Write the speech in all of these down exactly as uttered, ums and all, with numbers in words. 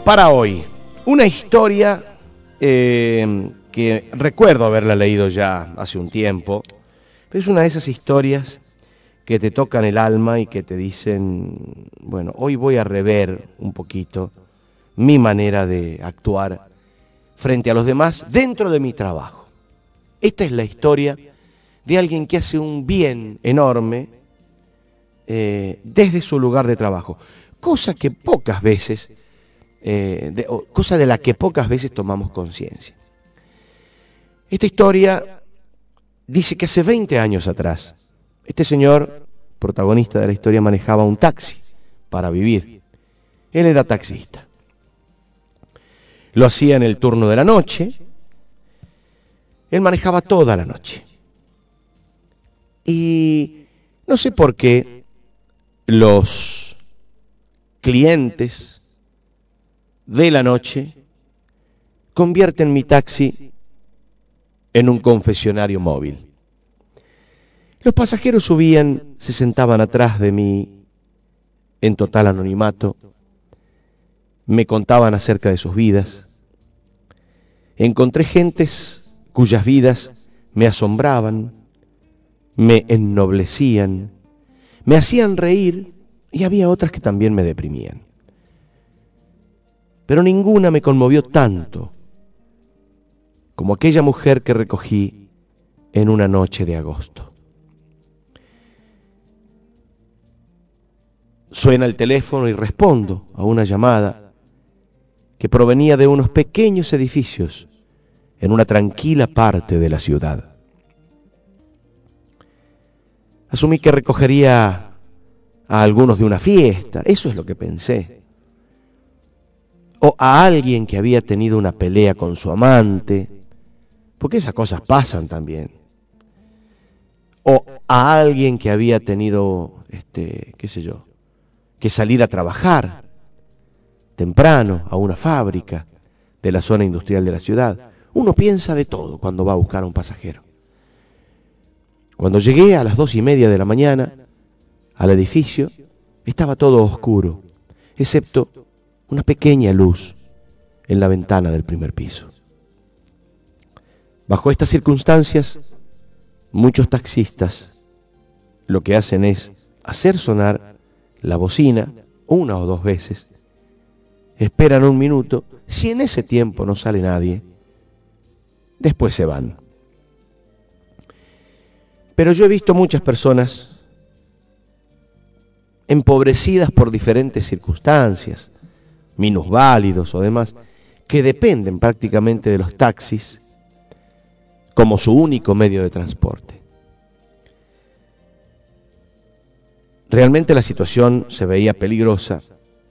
para hoy, una historia eh, que recuerdo haberla leído ya hace un tiempo, pero es una de esas historias que te tocan el alma y que te dicen, bueno, hoy voy a rever un poquito mi manera de actuar frente a los demás dentro de mi trabajo. Esta es la historia de alguien que hace un bien enorme eh, desde su lugar de trabajo, cosa que pocas veces, eh, de, cosa de la que pocas veces tomamos conciencia. Esta historia dice que hace veinte años atrás, este señor, protagonista de la historia, manejaba un taxi para vivir. Él era taxista. Lo hacía en el turno de la noche. Él manejaba toda la noche. Y no sé por qué los clientes de la noche convierten mi taxi en un confesionario móvil. Los pasajeros subían, se sentaban atrás de mí en total anonimato, me contaban acerca de sus vidas. Encontré gentes cuyas vidas me asombraban, me ennoblecían, me hacían reír, y había otras que también me deprimían. Pero ninguna me conmovió tanto como aquella mujer que recogí en una noche de agosto. Suena el teléfono y respondo a una llamada que provenía de unos pequeños edificios en una tranquila parte de la ciudad. Asumí que recogería a algunos de una fiesta, eso es lo que pensé. O a alguien que había tenido una pelea con su amante, porque esas cosas pasan también. O a alguien que había tenido, este, qué sé yo, que salir a trabajar temprano a una fábrica de la zona industrial de la ciudad. Uno piensa de todo cuando va a buscar a un pasajero. Cuando llegué a las dos y media de la mañana al edificio, estaba todo oscuro, excepto una pequeña luz en la ventana del primer piso. Bajo estas circunstancias, muchos taxistas lo que hacen es hacer sonar la bocina una o dos veces, esperan un minuto, si en ese tiempo no sale nadie, después se van. Pero yo he visto muchas personas empobrecidas por diferentes circunstancias, minusválidos o demás, que dependen prácticamente de los taxis como su único medio de transporte. Realmente la situación se veía peligrosa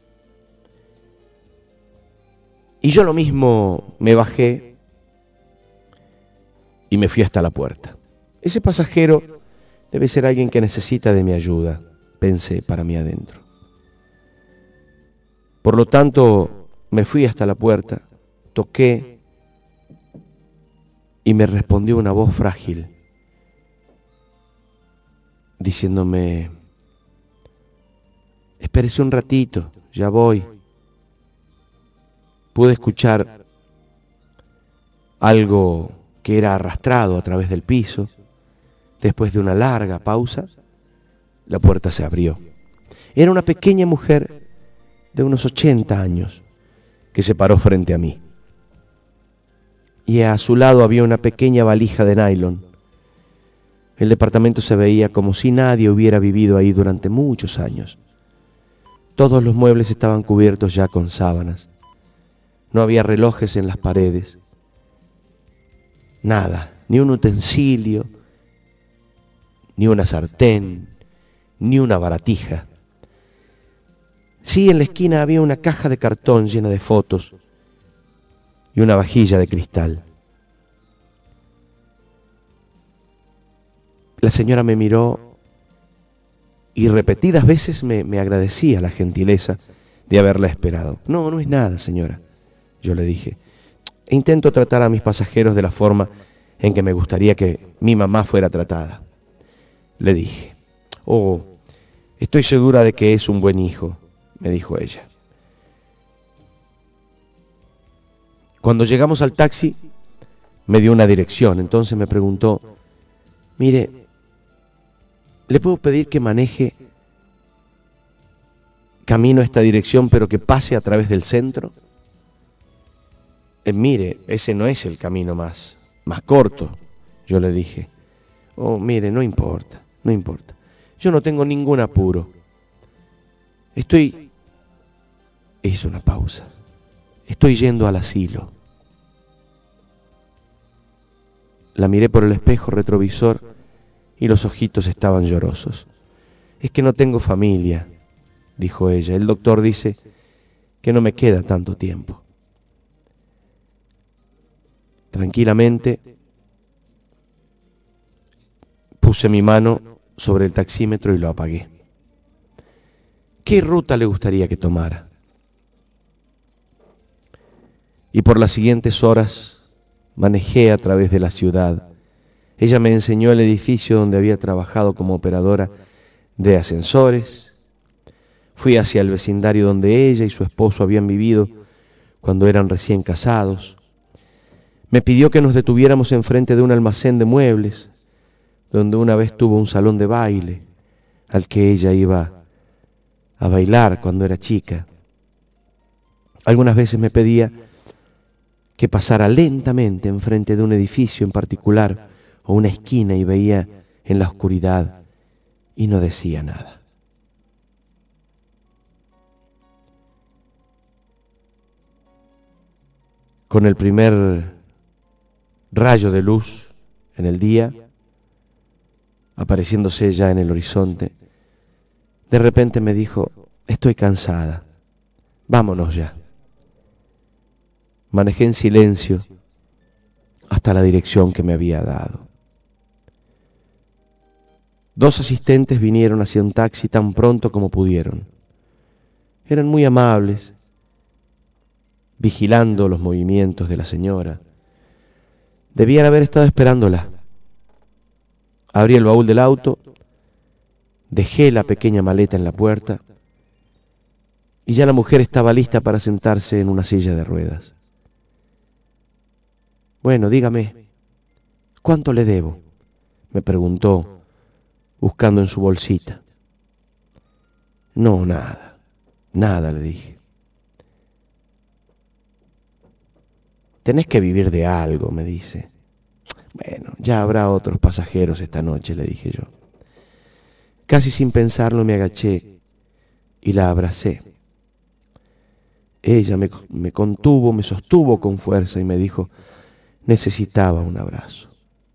y yo lo mismo me bajé y me fui hasta la puerta. Ese pasajero debe ser alguien que necesita de mi ayuda, pensé para mí adentro. Por lo tanto, me fui hasta la puerta, toqué y me respondió una voz frágil, diciéndome: espérese un ratito, ya voy. Pude escuchar algo que era arrastrado a través del piso. Después de una larga pausa, la puerta se abrió. Era una pequeña mujer de unos ochenta años que se paró frente a mí. Y a su lado había una pequeña valija de nylon. El departamento se veía como si nadie hubiera vivido ahí durante muchos años. Todos los muebles estaban cubiertos ya con sábanas. No había relojes en las paredes. Nada, ni un utensilio, ni una sartén, ni una baratija. Sí, en la esquina había una caja de cartón llena de fotos y una vajilla de cristal. La señora me miró y repetidas veces me, me agradecía la gentileza de haberla esperado. No, no es nada, señora, yo le dije. E intento tratar a mis pasajeros de la forma en que me gustaría que mi mamá fuera tratada. Le dije: oh, estoy segura de que es un buen hijo, me dijo ella. Cuando llegamos al taxi, me dio una dirección, entonces me preguntó, mire, ¿le puedo pedir que maneje camino a esta dirección, pero que pase a través del centro? Eh, mire, ese no es el camino más, más corto, yo le dije. Oh, mire, no importa, no importa. Yo no tengo ningún apuro. Estoy... Hizo una pausa. Estoy yendo al asilo. La miré por el espejo retrovisor y los ojitos estaban llorosos. Es que no tengo familia, dijo ella. El doctor dice que no me queda tanto tiempo. Tranquilamente puse mi mano sobre el taxímetro y lo apagué. ¿Qué ruta le gustaría que tomara? Y por las siguientes horas manejé a través de la ciudad. Ella me enseñó el edificio donde había trabajado como operadora de ascensores. Fui hacia el vecindario donde ella y su esposo habían vivido cuando eran recién casados. Me pidió que nos detuviéramos enfrente de un almacén de muebles, donde una vez tuvo un salón de baile al que ella iba a bailar cuando era chica. Algunas veces me pedía que pasara lentamente enfrente de un edificio en particular o una esquina y veía en la oscuridad y no decía nada. Con el primer rayo de luz en el día, apareciéndose ya en el horizonte, de repente me dijo, estoy cansada, vámonos ya. Manejé en silencio hasta la dirección que me había dado. Dos asistentes vinieron hacia un taxi tan pronto como pudieron. Eran muy amables, vigilando los movimientos de la señora. Debían haber estado esperándola. Abrí el baúl del auto, dejé la pequeña maleta en la puerta y ya la mujer estaba lista para sentarse en una silla de ruedas. Bueno, dígame, ¿cuánto le debo?, me preguntó, buscando en su bolsita. No, nada, nada, le dije. Tenés que vivir de algo, me dice. Bueno, ya habrá otros pasajeros esta noche, le dije yo. Casi sin pensarlo me agaché y la abracé. Ella me, me contuvo, me sostuvo con fuerza y me dijo, necesitaba un abrazo.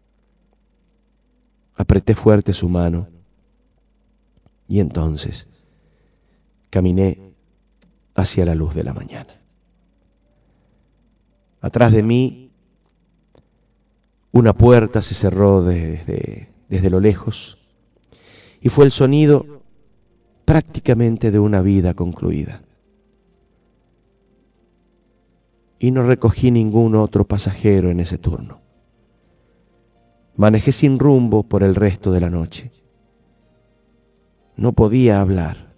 Apreté fuerte su mano y entonces caminé hacia la luz de la mañana. Atrás de mí, una puerta se cerró desde, desde lo lejos y fue el sonido prácticamente de una vida concluida. Y no recogí ningún otro pasajero en ese turno. Manejé sin rumbo por el resto de la noche. No podía hablar.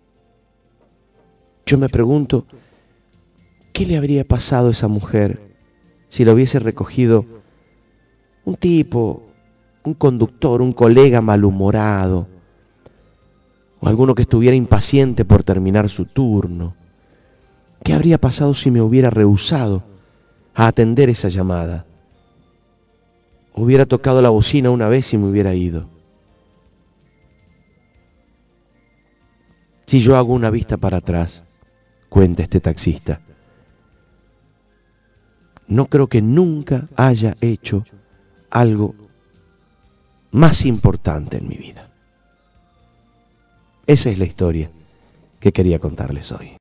Yo me pregunto, ¿qué le habría pasado a esa mujer si lo hubiese recogido un tipo, un conductor, un colega malhumorado, o alguno que estuviera impaciente por terminar su turno? ¿Qué habría pasado si me hubiera rehusado a atender esa llamada? Hubiera tocado la bocina una vez y me hubiera ido. Si yo hago una vista para atrás, cuenta este taxista, no creo que nunca haya hecho algo más importante en mi vida. Esa es la historia que quería contarles hoy.